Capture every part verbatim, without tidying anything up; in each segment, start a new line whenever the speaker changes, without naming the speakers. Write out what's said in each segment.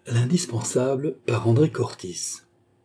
L'indispensable par André Cortis.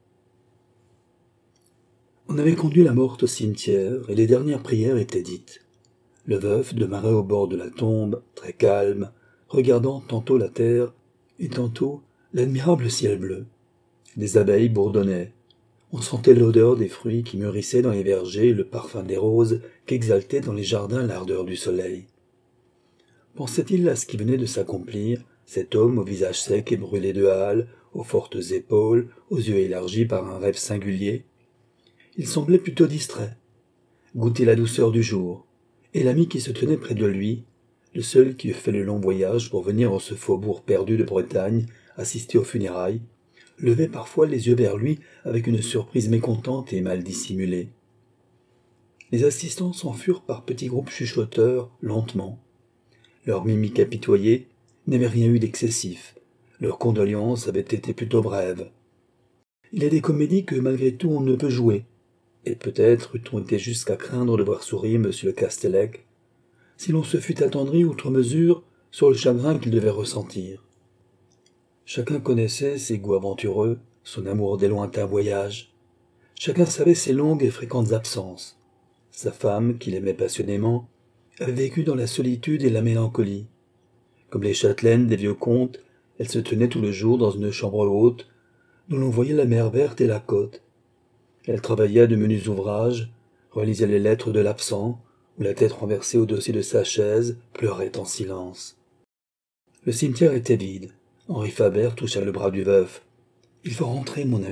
On avait conduit la morte au cimetière et les dernières prières étaient dites. Le veuf demeurait au bord de la tombe, très calme, regardant tantôt la terre et tantôt l'admirable ciel bleu. Des abeilles bourdonnaient. On sentait l'odeur des fruits qui mûrissaient dans les vergers et le parfum des roses qu'exaltait dans les jardins l'ardeur du soleil. Pensait-il à ce qui venait de s'accomplir, cet homme au visage sec et brûlé de hâle, aux fortes épaules, aux yeux élargis par un rêve singulier? Il semblait plutôt distrait, goûter la douceur du jour, et l'ami qui se tenait près de lui, le seul qui eût fait le long voyage pour venir en ce faubourg perdu de Bretagne, assister aux funérailles, levait parfois les yeux vers lui avec une surprise mécontente et mal dissimulée. Les assistants s'enfurent par petits groupes chuchoteurs, lentement. Leur mimique apitoyée n'avait rien eu d'excessif. Leurs condoléances avaient été plutôt brèves. Il y a des comédies que malgré tout on ne peut jouer, et peut-être eût-on été jusqu'à craindre de voir sourire M. le Castellec, si l'on se fût attendri outre mesure sur le chagrin qu'il devait ressentir. Chacun connaissait ses goûts aventureux, son amour des lointains voyages. Chacun savait ses longues et fréquentes absences. Sa femme, qu'il aimait passionnément, avait vécu dans la solitude et la mélancolie. Comme les châtelaines des vieux contes, elle se tenait tout le jour dans une chambre haute, d'où l'on voyait la mer verte et la côte. Elle travaillait à de menus ouvrages, relisait les lettres de l'absent, ou la tête renversée au dossier de sa chaise, pleurait en silence. Le cimetière était vide. Henri Faber toucha le bras du veuf. « Il faut rentrer, mon ami. »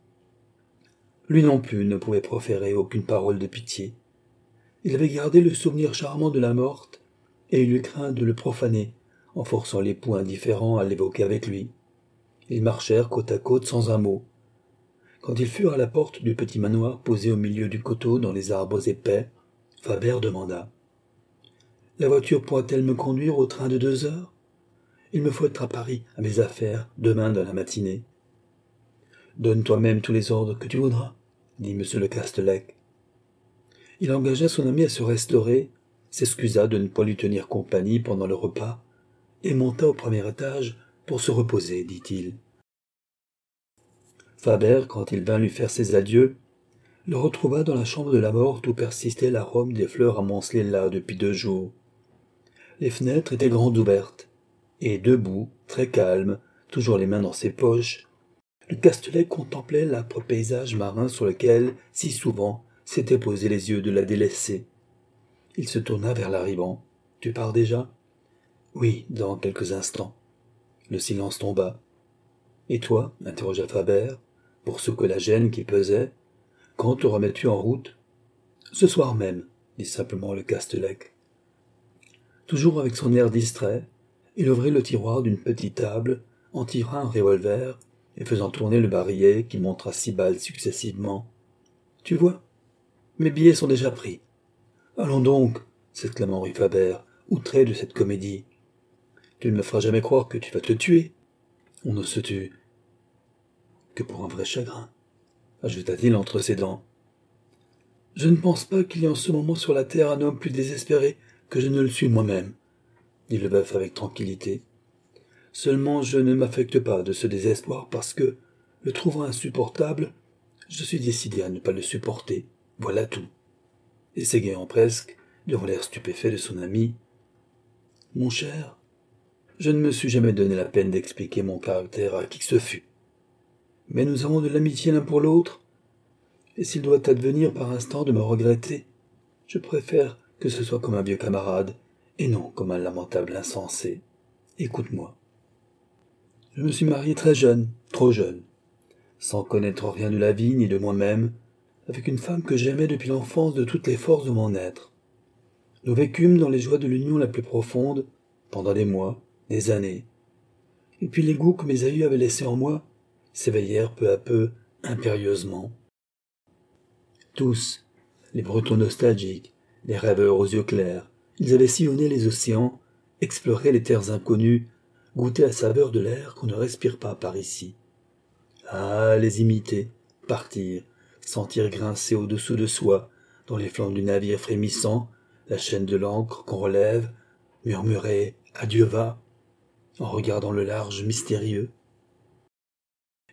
Lui non plus ne pouvait proférer aucune parole de pitié. Il avait gardé le souvenir charmant de la morte, et il eut craint de le profaner, en forçant l'époux indifférent à l'évoquer avec lui. Ils marchèrent côte à côte sans un mot. Quand ils furent à la porte du petit manoir posé au milieu du coteau dans les arbres épais, Faber demanda « La voiture pourra-t-elle me conduire au train de deux heures ? Il me faut être à Paris, à mes affaires, demain dans la matinée. »« Donne toi-même tous les ordres que tu voudras, » dit M. le Castellec. Il engagea son ami à se restaurer, s'excusa de ne point lui tenir compagnie pendant le repas, et monta au premier étage pour se reposer, dit-il. Faber, quand il vint lui faire ses adieux, le retrouva dans la chambre de la morte où persistait l'arôme des fleurs amoncelées là depuis deux jours. Les fenêtres étaient grandes ouvertes, et debout, très calme, toujours les mains dans ses poches, le Castellec contemplait l'âpre paysage marin sur lequel, si souvent, s'étaient posés les yeux de la délaissée. Il se tourna vers l'arrivant. « Tu pars déjà ?»« Oui, dans quelques instants. » Le silence tomba. « Et toi ?» interrogea Faber, pour secouer la gêne qui pesait. « Quand te remets-tu en route ?»« Ce soir même, » dit simplement le Castellec. Toujours avec son air distrait, il ouvrit le tiroir d'une petite table, en tira un revolver, et faisant tourner le barillet qui montra six balles successivement. « Tu vois ? Mes billets sont déjà pris. »« Allons donc !» s'exclama Henri Faber, outré de cette comédie. « Tu ne me feras jamais croire que tu vas te tuer. On ne se tue que pour un vrai chagrin, » ajouta-t-il entre ses dents. « Je ne pense pas qu'il y ait en ce moment sur la terre un homme plus désespéré que je ne le suis moi-même, » dit le veuf avec tranquillité. « Seulement je ne m'affecte pas de ce désespoir parce que, le trouvant insupportable, je suis décidé à ne pas le supporter. Voilà tout. » Et s'égayant presque, devant l'air stupéfait de son ami, « Mon cher, je ne me suis jamais donné la peine d'expliquer mon caractère à qui que ce fût. Mais nous avons de l'amitié l'un pour l'autre, et s'il doit advenir par instant de me regretter, je préfère que ce soit comme un vieux camarade, et non comme un lamentable insensé. Écoute-moi. Je me suis marié très jeune, trop jeune, sans connaître rien de la vie ni de moi-même, avec une femme que j'aimais depuis l'enfance de toutes les forces de mon être. Nous vécûmes dans les joies de l'union la plus profonde, pendant des mois, des années. Et puis les goûts que mes aïeux avaient laissés en moi s'éveillèrent peu à peu, impérieusement. Tous, les Bretons nostalgiques, les rêveurs aux yeux clairs, ils avaient sillonné les océans, exploré les terres inconnues, goûté la saveur de l'air qu'on ne respire pas par ici. Ah, les imiter, partir, sentir grincer au-dessous de soi, dans les flancs du navire frémissant, la chaîne de l'ancre qu'on relève, murmurer « Adieu va !» en regardant le large mystérieux,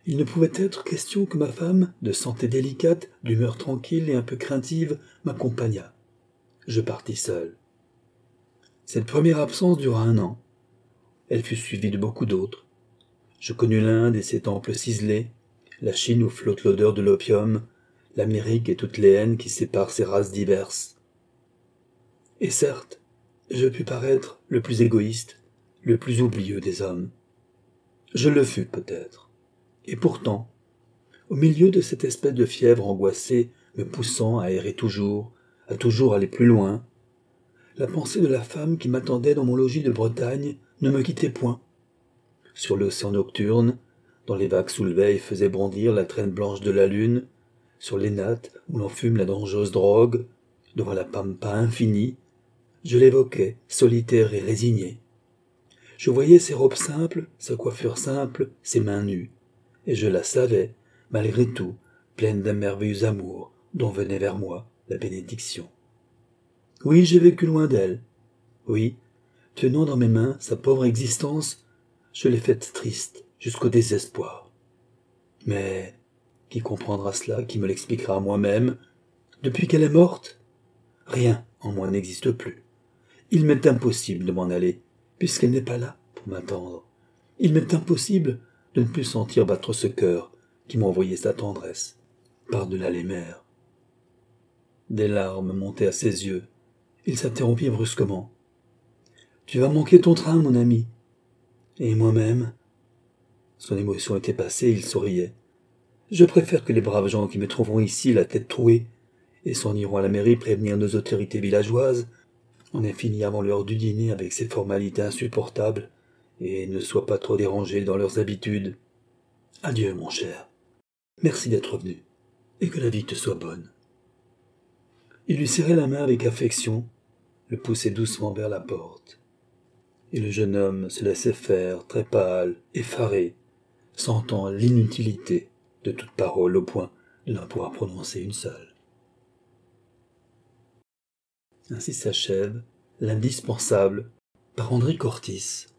Il ne pouvait être question que ma femme, de santé délicate, d'humeur tranquille et un peu craintive, m'accompagnât. Je partis seul. Cette première absence dura un an. Elle fut suivie de beaucoup d'autres. Je connus l'Inde et ses temples ciselés, la Chine où flotte l'odeur de l'opium, l'Amérique et toutes les haines qui séparent ces races diverses. Et certes, je pus paraître le plus égoïste, le plus oublieux des hommes. Je le fus peut-être. Et pourtant, au milieu de cette espèce de fièvre angoissée me poussant à errer toujours, à toujours aller plus loin, la pensée de la femme qui m'attendait dans mon logis de Bretagne ne me quittait point. Sur l'océan nocturne, dont les vagues soulevaient et faisaient bondir la traîne blanche de la lune, sur les nattes où l'on fume la dangereuse drogue, devant la pampa infinie, je l'évoquais, solitaire et résigné. Je voyais ses robes simples, sa coiffure simple, ses mains nues, et je la savais, malgré tout, pleine d'un merveilleux amour dont venait vers moi la bénédiction. Oui, j'ai vécu loin d'elle. Oui, tenant dans mes mains sa pauvre existence, je l'ai faite triste jusqu'au désespoir. Mais qui comprendra cela, qui me l'expliquera moi-même? Depuis qu'elle est morte, rien en moi n'existe plus. Il m'est impossible de m'en aller, puisqu'elle n'est pas là pour m'attendre. Il m'est impossible de ne plus sentir battre ce cœur qui m'a envoyé sa tendresse, par-delà les mers. Des larmes montaient à ses yeux. Il s'interrompit brusquement. « Tu vas manquer ton train, mon ami. » Et moi-même. Son émotion était passée, il souriait. « Je préfère que les braves gens qui me trouveront ici la tête trouée et s'en iront à la mairie prévenir nos autorités villageoises. On ait fini avant l'heure du dîner avec ces formalités insupportables et ne soient pas trop dérangés dans leurs habitudes. Adieu, mon cher. Merci d'être venu et que la vie te soit bonne. » Il lui serrait la main avec affection, le poussait doucement vers la porte. Et le jeune homme se laissait faire, très pâle, effaré, sentant l'inutilité de toute parole au point de n'en pouvoir prononcer une seule. Ainsi s'achève L'indispensable par André Cortis.